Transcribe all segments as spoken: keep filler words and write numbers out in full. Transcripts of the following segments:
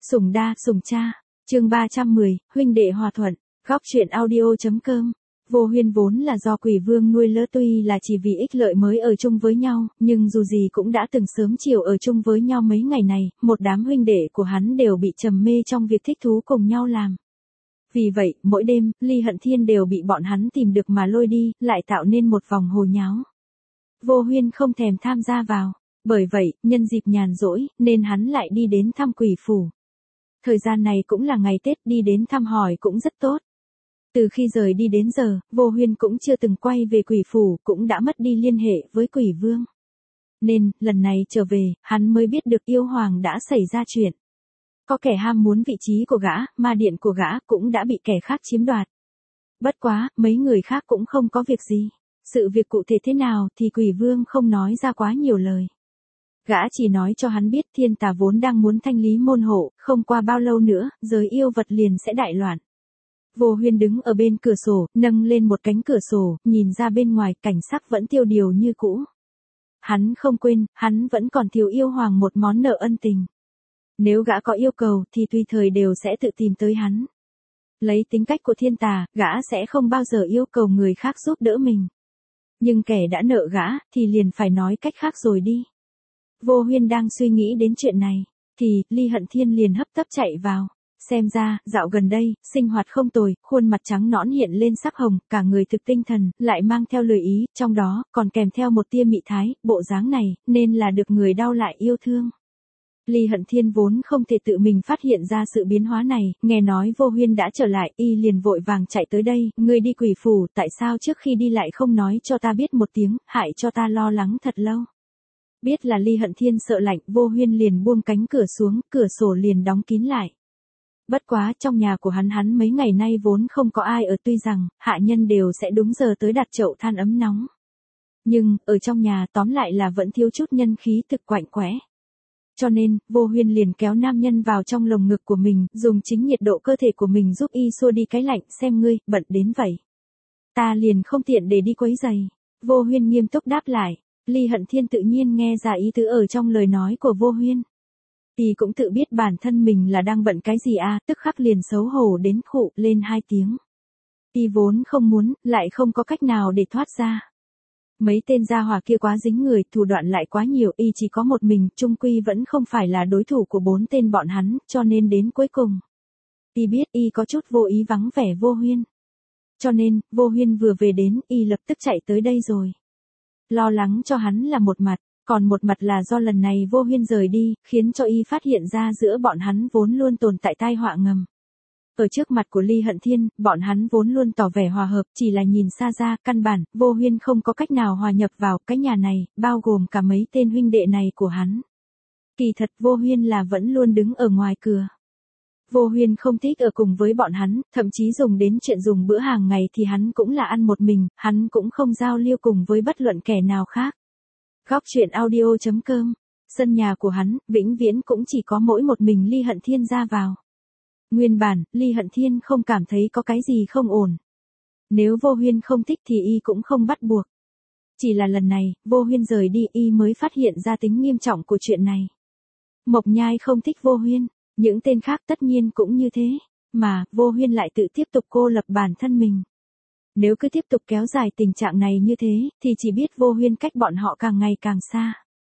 Sủng đa, sủng cha. Chương ba trăm mười, huynh đệ hòa thuận. Góc truyện audio.com. Vô Huyên vốn là do Quỷ Vương nuôi lỡ, tuy là chỉ vì ích lợi mới ở chung với nhau, nhưng dù gì cũng đã từng sớm chiều ở chung với nhau mấy ngày này, một đám huynh đệ của hắn đều bị trầm mê trong việc thích thú cùng nhau làm. Vì vậy, mỗi đêm, Ly Hận Thiên đều bị bọn hắn tìm được mà lôi đi, lại tạo nên một vòng hồ nháo. Vô Huyên không thèm tham gia vào, bởi vậy, nhân dịp nhàn rỗi, nên hắn lại đi đến thăm Quỷ Phủ. Thời gian này cũng là ngày Tết, đi đến thăm hỏi cũng rất tốt. Từ khi rời đi đến giờ, Vô Huyên cũng chưa từng quay về Quỷ Phủ, cũng đã mất đi liên hệ với Quỷ Vương. Nên, lần này trở về, hắn mới biết được yêu hoàng đã xảy ra chuyện. Có kẻ ham muốn vị trí của gã, ma điện của gã cũng đã bị kẻ khác chiếm đoạt. Bất quá, mấy người khác cũng không có việc gì. Sự việc cụ thể thế nào thì Quỷ Vương không nói ra quá nhiều lời. Gã chỉ nói cho hắn biết thiên tà vốn đang muốn thanh lý môn hộ, không qua bao lâu nữa, giới yêu vật liền sẽ đại loạn. Vô Huyên đứng ở bên cửa sổ, nâng lên một cánh cửa sổ, nhìn ra bên ngoài, cảnh sắc vẫn tiêu điều như cũ. Hắn không quên, hắn vẫn còn thiếu yêu hoàng một món nợ ân tình. Nếu gã có yêu cầu thì tùy thời đều sẽ tự tìm tới hắn. Lấy tính cách của thiên tà, gã sẽ không bao giờ yêu cầu người khác giúp đỡ mình. Nhưng kẻ đã nợ gã, thì liền phải nói cách khác rồi đi. Vô Huyên đang suy nghĩ đến chuyện này, thì, Ly Hận Thiên liền hấp tấp chạy vào. Xem ra, dạo gần đây, sinh hoạt không tồi, khuôn mặt trắng nõn hiện lên sắc hồng, cả người thực tinh thần, lại mang theo lời ý, trong đó, còn kèm theo một tia mị thái, bộ dáng này, nên là được người đau lại yêu thương. Ly Hận Thiên vốn không thể tự mình phát hiện ra sự biến hóa này, nghe nói Vô Huyên đã trở lại, y liền vội vàng chạy tới đây, ngươi đi Quỷ Phủ, tại sao trước khi đi lại không nói cho ta biết một tiếng, hại cho ta lo lắng thật lâu. Biết là Ly Hận Thiên sợ lạnh, Vô Huyên liền buông cánh cửa xuống, cửa sổ liền đóng kín lại. Bất quá, trong nhà của hắn hắn mấy ngày nay vốn không có ai ở, tuy rằng, hạ nhân đều sẽ đúng giờ tới đặt chậu than ấm nóng. Nhưng, ở trong nhà tóm lại là vẫn thiếu chút nhân khí thực quạnh quẽ. Cho nên, Vô Huyên liền kéo nam nhân vào trong lồng ngực của mình, dùng chính nhiệt độ cơ thể của mình giúp y xua đi cái lạnh, xem ngươi, bận đến vậy. Ta liền không tiện để đi quấy giày. Vô Huyên nghiêm túc đáp lại. Ly Hận Thiên tự nhiên nghe ra ý tứ ở trong lời nói của Vô Huyên. Y cũng tự biết bản thân mình là đang bận cái gì à, tức khắc liền xấu hổ đến khụ lên hai tiếng. Y vốn không muốn, lại không có cách nào để thoát ra. Mấy tên gia hỏa kia quá dính người, thủ đoạn lại quá nhiều, y chỉ có một mình, chung quy vẫn không phải là đối thủ của bốn tên bọn hắn, cho nên đến cuối cùng. Y biết y có chút vô ý vắng vẻ Vô Huyên. Cho nên, Vô Huyên vừa về đến, y lập tức chạy tới đây rồi. Lo lắng cho hắn là một mặt, còn một mặt là do lần này Vô Huyên rời đi, khiến cho y phát hiện ra giữa bọn hắn vốn luôn tồn tại tai họa ngầm. Ở trước mặt của Ly Hận Thiên, bọn hắn vốn luôn tỏ vẻ hòa hợp, chỉ là nhìn xa ra, căn bản, Vô Huyên không có cách nào hòa nhập vào cái nhà này, bao gồm cả mấy tên huynh đệ này của hắn. Kỳ thật Vô Huyên là vẫn luôn đứng ở ngoài cửa. Vô Huyên không thích ở cùng với bọn hắn, thậm chí dùng đến chuyện dùng bữa hàng ngày thì hắn cũng là ăn một mình, hắn cũng không giao lưu cùng với bất luận kẻ nào khác. Góc truyện audio.com. Sân nhà của hắn, vĩnh viễn cũng chỉ có mỗi một mình Ly Hận Thiên ra vào. Nguyên bản, Ly Hận Thiên không cảm thấy có cái gì không ổn. Nếu Vô Huyên không thích thì y cũng không bắt buộc. Chỉ là lần này, Vô Huyên rời đi y mới phát hiện ra tính nghiêm trọng của chuyện này. Mộc Nhai không thích Vô Huyên, những tên khác tất nhiên cũng như thế, mà, Vô Huyên lại tự tiếp tục cô lập bản thân mình. Nếu cứ tiếp tục kéo dài tình trạng này như thế, thì chỉ biết Vô Huyên cách bọn họ càng ngày càng xa.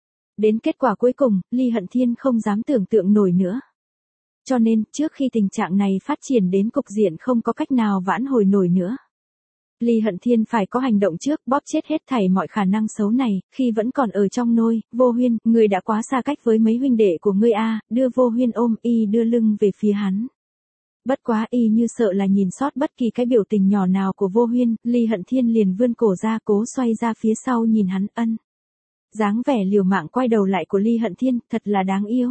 Đến kết quả cuối cùng, Ly Hận Thiên không dám tưởng tượng nổi nữa. Cho nên, trước khi tình trạng này phát triển đến cục diện không có cách nào vãn hồi nổi nữa, Ly Hận Thiên phải có hành động trước, bóp chết hết thảy mọi khả năng xấu này, khi vẫn còn ở trong nôi. Vô Huyên, ngươi đã quá xa cách với mấy huynh đệ của ngươi a, đưa Vô Huyên ôm, y đưa lưng về phía hắn. Bất quá y như sợ là nhìn sót bất kỳ cái biểu tình nhỏ nào của Vô Huyên, Ly Hận Thiên liền vươn cổ ra, cố xoay ra phía sau nhìn hắn, ân. Dáng vẻ liều mạng quay đầu lại của Ly Hận Thiên, thật là đáng yêu.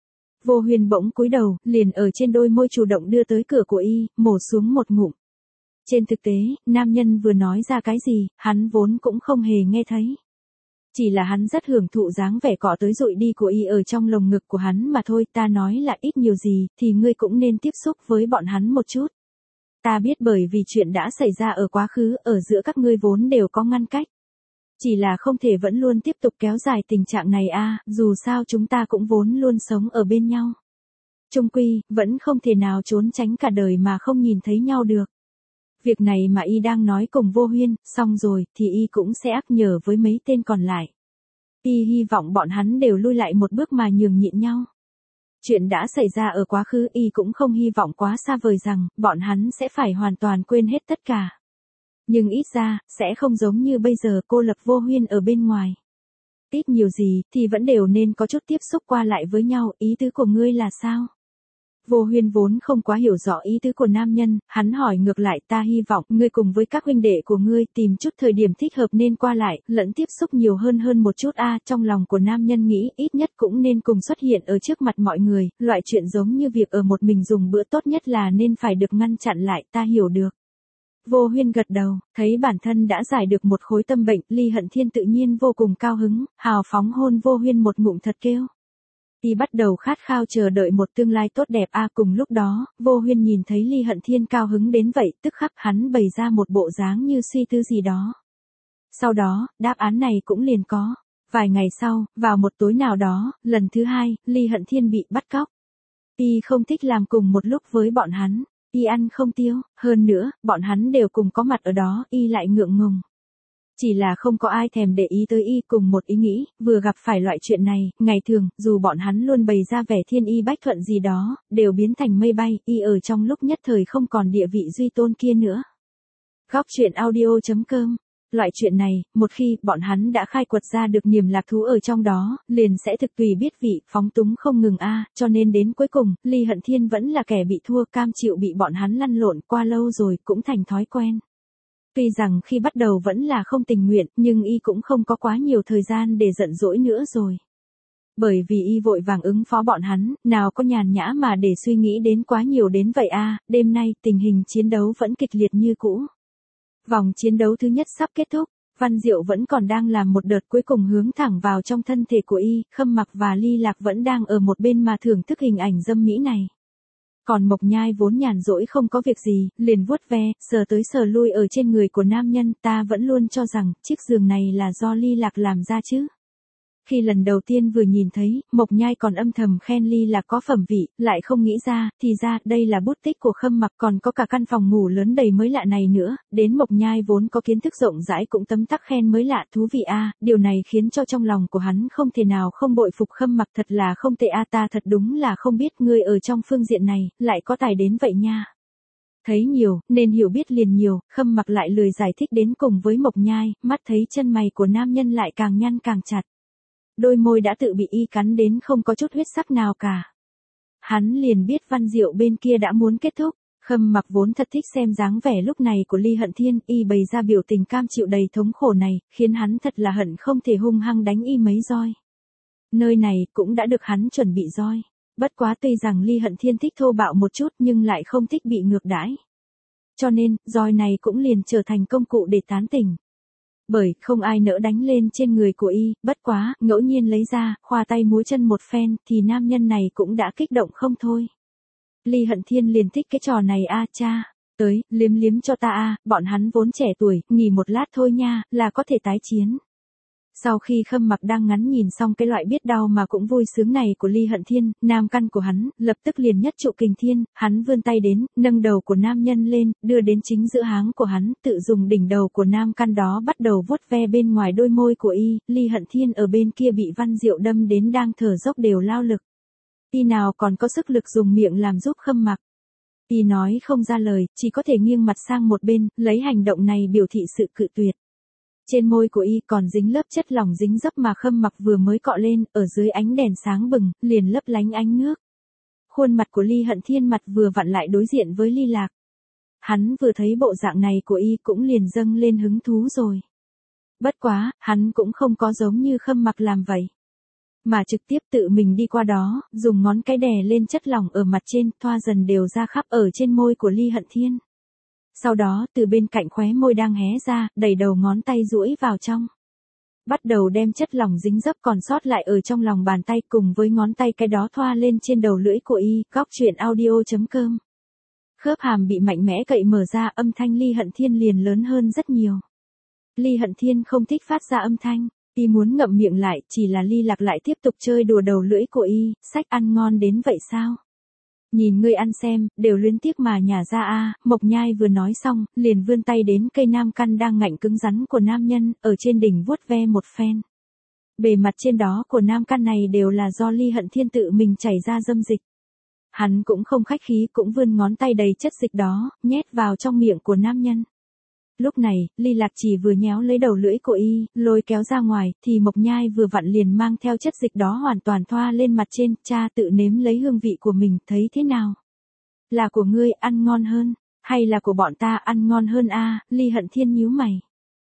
Vô Huyên bỗng cúi đầu, liền ở trên đôi môi chủ động đưa tới cửa của y, mổ xuống một ngụm. Trên thực tế, nam nhân vừa nói ra cái gì, hắn vốn cũng không hề nghe thấy. Chỉ là hắn rất hưởng thụ dáng vẻ cọ tới dụi đi của y ở trong lồng ngực của hắn mà thôi. Ta nói là ít nhiều gì, thì ngươi cũng nên tiếp xúc với bọn hắn một chút. Ta biết bởi vì chuyện đã xảy ra ở quá khứ, ở giữa các ngươi vốn đều có ngăn cách. Chỉ là không thể vẫn luôn tiếp tục kéo dài tình trạng này a, dù sao chúng ta cũng vốn luôn sống ở bên nhau. Chung quy, vẫn không thể nào trốn tránh cả đời mà không nhìn thấy nhau được. Việc này mà y đang nói cùng Vô Huyên, xong rồi, thì y cũng sẽ ác nhở với mấy tên còn lại. Y hy vọng bọn hắn đều lui lại một bước mà nhường nhịn nhau. Chuyện đã xảy ra ở quá khứ y cũng không hy vọng quá xa vời rằng, bọn hắn sẽ phải hoàn toàn quên hết tất cả. Nhưng ít ra, sẽ không giống như bây giờ cô lập Vô Huyên ở bên ngoài. Ít nhiều gì, thì vẫn đều nên có chút tiếp xúc qua lại với nhau, ý tứ của ngươi là sao? Vô Huyên vốn không quá hiểu rõ ý tứ của nam nhân, hắn hỏi ngược lại, ta hy vọng ngươi cùng với các huynh đệ của ngươi tìm chút thời điểm thích hợp nên qua lại, lẫn tiếp xúc nhiều hơn hơn một chút a. Trong lòng của nam nhân nghĩ ít nhất cũng nên cùng xuất hiện ở trước mặt mọi người, loại chuyện giống như việc ở một mình dùng bữa tốt nhất là nên phải được ngăn chặn lại, ta hiểu được. Vô Huyên gật đầu, thấy bản thân đã giải được một khối tâm bệnh, Ly Hận Thiên tự nhiên vô cùng cao hứng, hào phóng hôn Vô Huyên một ngụm thật kêu. Y bắt đầu khát khao chờ đợi một tương lai tốt đẹp a. Cùng lúc đó, Vô Huyên nhìn thấy Ly Hận Thiên cao hứng đến vậy, tức khắc hắn bày ra một bộ dáng như suy tư gì đó. Sau đó, đáp án này cũng liền có. Vài ngày sau, vào một tối nào đó, lần thứ hai, Ly Hận Thiên bị bắt cóc. Y không thích làm cùng một lúc với bọn hắn, y ăn không tiêu, hơn nữa, bọn hắn đều cùng có mặt ở đó, y lại ngượng ngùng. Chỉ là không có ai thèm để ý tới y, cùng một ý nghĩ, vừa gặp phải loại chuyện này, ngày thường, dù bọn hắn luôn bày ra vẻ thiên y bách thuận gì đó, đều biến thành mây bay, y ở trong lúc nhất thời không còn địa vị duy tôn kia nữa. Góc truyện audio chấm com. Loại chuyện này, một khi bọn hắn đã khai quật ra được niềm lạc thú ở trong đó, liền sẽ thực tùy biết vị, phóng túng không ngừng a. Cho nên đến cuối cùng, Ly Hận Thiên vẫn là kẻ bị thua, cam chịu bị bọn hắn lăn lộn, qua lâu rồi cũng thành thói quen. Tuy rằng khi bắt đầu vẫn là không tình nguyện, nhưng y cũng không có quá nhiều thời gian để giận dỗi nữa rồi. Bởi vì y vội vàng ứng phó bọn hắn, nào có nhàn nhã mà để suy nghĩ đến quá nhiều đến vậy a. Đêm nay, tình hình chiến đấu vẫn kịch liệt như cũ. Vòng chiến đấu thứ nhất sắp kết thúc, Văn Diệu vẫn còn đang làm một đợt cuối cùng hướng thẳng vào trong thân thể của y, Khâm Mặc và Ly Lạc vẫn đang ở một bên mà thưởng thức hình ảnh dâm mỹ này. Còn Mộc Nhai vốn nhàn rỗi không có việc gì, liền vuốt ve, sờ tới sờ lui ở trên người của nam nhân, ta vẫn luôn cho rằng, chiếc giường này là do Ly Lạc làm ra chứ. Khi lần đầu tiên vừa nhìn thấy, Mộc Nhai còn âm thầm khen Ly Lạc có phẩm vị, lại không nghĩ ra, thì ra, đây là bút tích của Khâm Mặc, còn có cả căn phòng ngủ lớn đầy mới lạ này nữa, đến Mộc Nhai vốn có kiến thức rộng rãi cũng tấm tắc khen mới lạ thú vị a. Điều này khiến cho trong lòng của hắn không thể nào không bội phục Khâm Mặc, thật là không tệ a, ta thật đúng là không biết ngươi ở trong phương diện này, lại có tài đến vậy nha. Thấy nhiều, nên hiểu biết liền nhiều, Khâm Mặc lại lười giải thích đến cùng với Mộc Nhai, mắt thấy chân mày của nam nhân lại càng nhăn càng chặt. Đôi môi đã tự bị y cắn đến không có chút huyết sắc nào cả. Hắn liền biết Văn Diệu bên kia đã muốn kết thúc, Khâm Mặc vốn thật thích xem dáng vẻ lúc này của Ly Hận Thiên, y bày ra biểu tình cam chịu đầy thống khổ này, khiến hắn thật là hận không thể hung hăng đánh y mấy roi. Nơi này cũng đã được hắn chuẩn bị roi. Bất quá tuy rằng Ly Hận Thiên thích thô bạo một chút nhưng lại không thích bị ngược đãi. Cho nên, roi này cũng liền trở thành công cụ để tán tỉnh. Bởi không ai nỡ đánh lên trên người của y, bất quá, ngẫu nhiên lấy ra, khoa tay múa chân một phen, thì nam nhân này cũng đã kích động không thôi. Ly Hận Thiên liền thích cái trò này a cha, tới, liếm liếm cho ta a, bọn hắn vốn trẻ tuổi, nghỉ một lát thôi nha, là có thể tái chiến. Sau khi Khâm Mặc đang ngắn nhìn xong cái loại biết đau mà cũng vui sướng này của Ly Hận Thiên, nam căn của hắn, lập tức liền nhất trụ kình thiên, hắn vươn tay đến, nâng đầu của nam nhân lên, đưa đến chính giữa háng của hắn, tự dùng đỉnh đầu của nam căn đó bắt đầu vuốt ve bên ngoài đôi môi của y, Ly Hận Thiên ở bên kia bị Văn Diệu đâm đến đang thở dốc đều lao lực. Y nào còn có sức lực dùng miệng làm giúp Khâm Mặc. Y nói không ra lời, chỉ có thể nghiêng mặt sang một bên, lấy hành động này biểu thị sự cự tuyệt. Trên môi của y còn dính lớp chất lỏng dính dấp mà Khâm Mặc vừa mới cọ lên, ở dưới ánh đèn sáng bừng, liền lấp lánh ánh nước. Khuôn mặt của Ly Hận Thiên mặt vừa vặn lại đối diện với Ly Lạc. Hắn vừa thấy bộ dạng này của y cũng liền dâng lên hứng thú rồi. Bất quá, hắn cũng không có giống như Khâm Mặc làm vậy. Mà trực tiếp tự mình đi qua đó, dùng ngón cái đè lên chất lỏng ở mặt trên, thoa dần đều ra khắp ở trên môi của Ly Hận Thiên. Sau đó, từ bên cạnh khóe môi đang hé ra, đẩy đầu ngón tay duỗi vào trong. Bắt đầu đem chất lỏng dính dấp còn sót lại ở trong lòng bàn tay cùng với ngón tay cái đó thoa lên trên đầu lưỡi của y, góc truyện audio chấm com. Khớp hàm bị mạnh mẽ cậy mở ra, âm thanh Ly Hận Thiên liền lớn hơn rất nhiều. Ly Hận Thiên không thích phát ra âm thanh, y muốn ngậm miệng lại, chỉ là Ly Lạc lại tiếp tục chơi đùa đầu lưỡi của y, sách ăn ngon đến vậy sao? Nhìn ngươi ăn xem, đều luyến tiếc mà nhả ra a. Mộc Nhai vừa nói xong, liền vươn tay đến cây nam căn đang ngạnh cứng rắn của nam nhân, ở trên đỉnh vuốt ve một phen. Bề mặt trên đó của nam căn này đều là do Ly Hận Thiên tự mình chảy ra dâm dịch. Hắn cũng không khách khí, cũng vươn ngón tay đầy chất dịch đó, nhét vào trong miệng của nam nhân. Lúc này, Ly Lạc chỉ vừa nhéo lấy đầu lưỡi của y, lôi kéo ra ngoài, thì Mộc Nhai vừa vặn liền mang theo chất dịch đó hoàn toàn thoa lên mặt trên, cha tự nếm lấy hương vị của mình, thấy thế nào? Là của ngươi ăn ngon hơn, hay là của bọn ta ăn ngon hơn a? Ly Hận Thiên nhíu mày.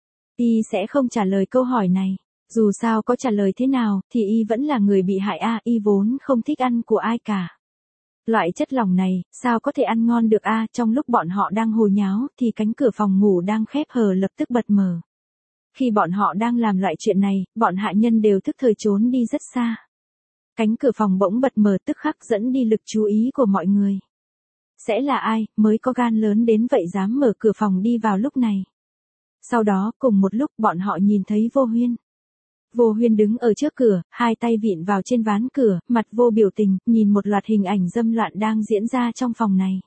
Y sẽ không trả lời câu hỏi này, dù sao có trả lời thế nào, thì y vẫn là người bị hại a, y vốn không thích ăn của ai cả. Loại chất lỏng này, sao có thể ăn ngon được a? Trong lúc bọn họ đang hồ nháo, thì cánh cửa phòng ngủ đang khép hờ lập tức bật mở. Khi bọn họ đang làm loại chuyện này, bọn hạ nhân đều thức thời trốn đi rất xa. Cánh cửa phòng bỗng bật mở tức khắc dẫn đi lực chú ý của mọi người. Sẽ là ai, mới có gan lớn đến vậy dám mở cửa phòng đi vào lúc này? Sau đó, cùng một lúc bọn họ nhìn thấy Vô Huyên. Vô Huyên đứng ở trước cửa, hai tay vịn vào trên ván cửa, mặt vô biểu tình, nhìn một loạt hình ảnh dâm loạn đang diễn ra trong phòng này.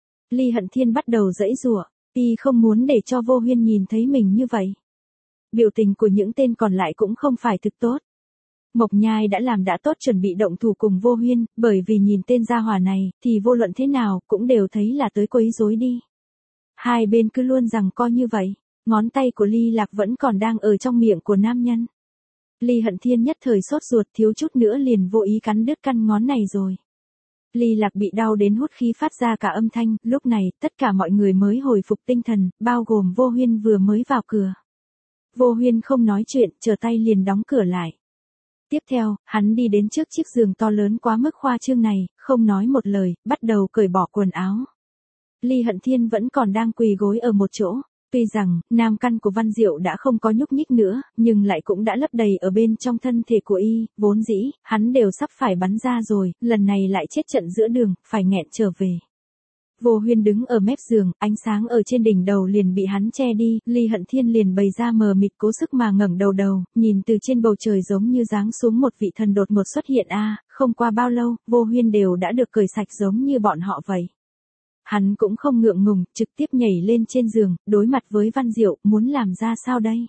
Ly Hận Thiên bắt đầu giãy giụa, y không muốn để cho Vô Huyên nhìn thấy mình như vậy. Biểu tình của những tên còn lại cũng không phải thực tốt. Mộc Nhai đã làm đã tốt chuẩn bị động thủ cùng Vô Huyên, bởi vì nhìn tên gia hỏa này, thì vô luận thế nào, cũng đều thấy là tới quấy rối đi. Hai bên cứ luôn rằng co như vậy, ngón tay của Ly Lạc vẫn còn đang ở trong miệng của nam nhân. Ly Hận Thiên nhất thời sốt ruột, thiếu chút nữa liền vô ý cắn đứt căn ngón này rồi. Ly Lạc bị đau đến hút khí phát ra cả âm thanh, lúc này, tất cả mọi người mới hồi phục tinh thần, bao gồm Vô Huyên vừa mới vào cửa. Vô Huyên không nói chuyện, trở tay liền đóng cửa lại. Tiếp theo, hắn đi đến trước chiếc giường to lớn quá mức khoa trương này, không nói một lời, bắt đầu cởi bỏ quần áo. Ly Hận Thiên vẫn còn đang quỳ gối ở một chỗ. Tuy rằng, nam căn của Văn Diệu đã không có nhúc nhích nữa, nhưng lại cũng đã lấp đầy ở bên trong thân thể của y, vốn dĩ, hắn đều sắp phải bắn ra rồi, lần này lại chết trận giữa đường, phải nghẹn trở về. Vô Huyên đứng ở mép giường, ánh sáng ở trên đỉnh đầu liền bị hắn che đi, Ly Hận Thiên liền bày ra mờ mịt cố sức mà ngẩng đầu đầu, nhìn từ trên bầu trời giống như giáng xuống một vị thần đột ngột xuất hiện a, không qua bao lâu, Vô Huyên đều đã được cởi sạch giống như bọn họ vậy. Hắn cũng không ngượng ngùng, trực tiếp nhảy lên trên giường, đối mặt với Văn Diệu, muốn làm ra sao đây?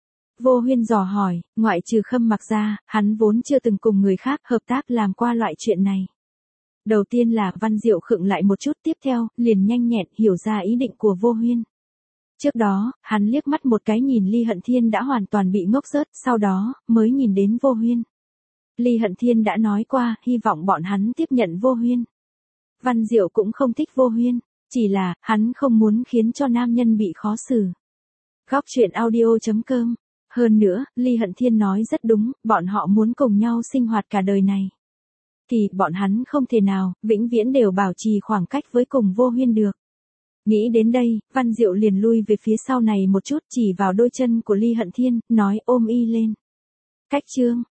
Vô Huyên dò hỏi, ngoại trừ Khâm Mặc ra, hắn vốn chưa từng cùng người khác hợp tác làm qua loại chuyện này. Đầu tiên là Văn Diệu khựng lại một chút, tiếp theo, liền nhanh nhẹn hiểu ra ý định của Vô Huyên. Trước đó, hắn liếc mắt một cái nhìn Ly Hận Thiên đã hoàn toàn bị ngốc rớt, sau đó, mới nhìn đến Vô Huyên. Ly Hận Thiên đã nói qua, hy vọng bọn hắn tiếp nhận Vô Huyên. Văn Diệu cũng không thích Vô Huyên, chỉ là, hắn không muốn khiến cho nam nhân bị khó xử. Góc truyện audio chấm com. Hơn nữa, Ly Hận Thiên nói rất đúng, bọn họ muốn cùng nhau sinh hoạt cả đời này. Thì, bọn hắn không thể nào, vĩnh viễn đều bảo trì khoảng cách với cùng Vô Huyên được. Nghĩ đến đây, Văn Diệu liền lui về phía sau này một chút, chỉ vào đôi chân của Ly Hận Thiên, nói ôm y lên. Cách chương.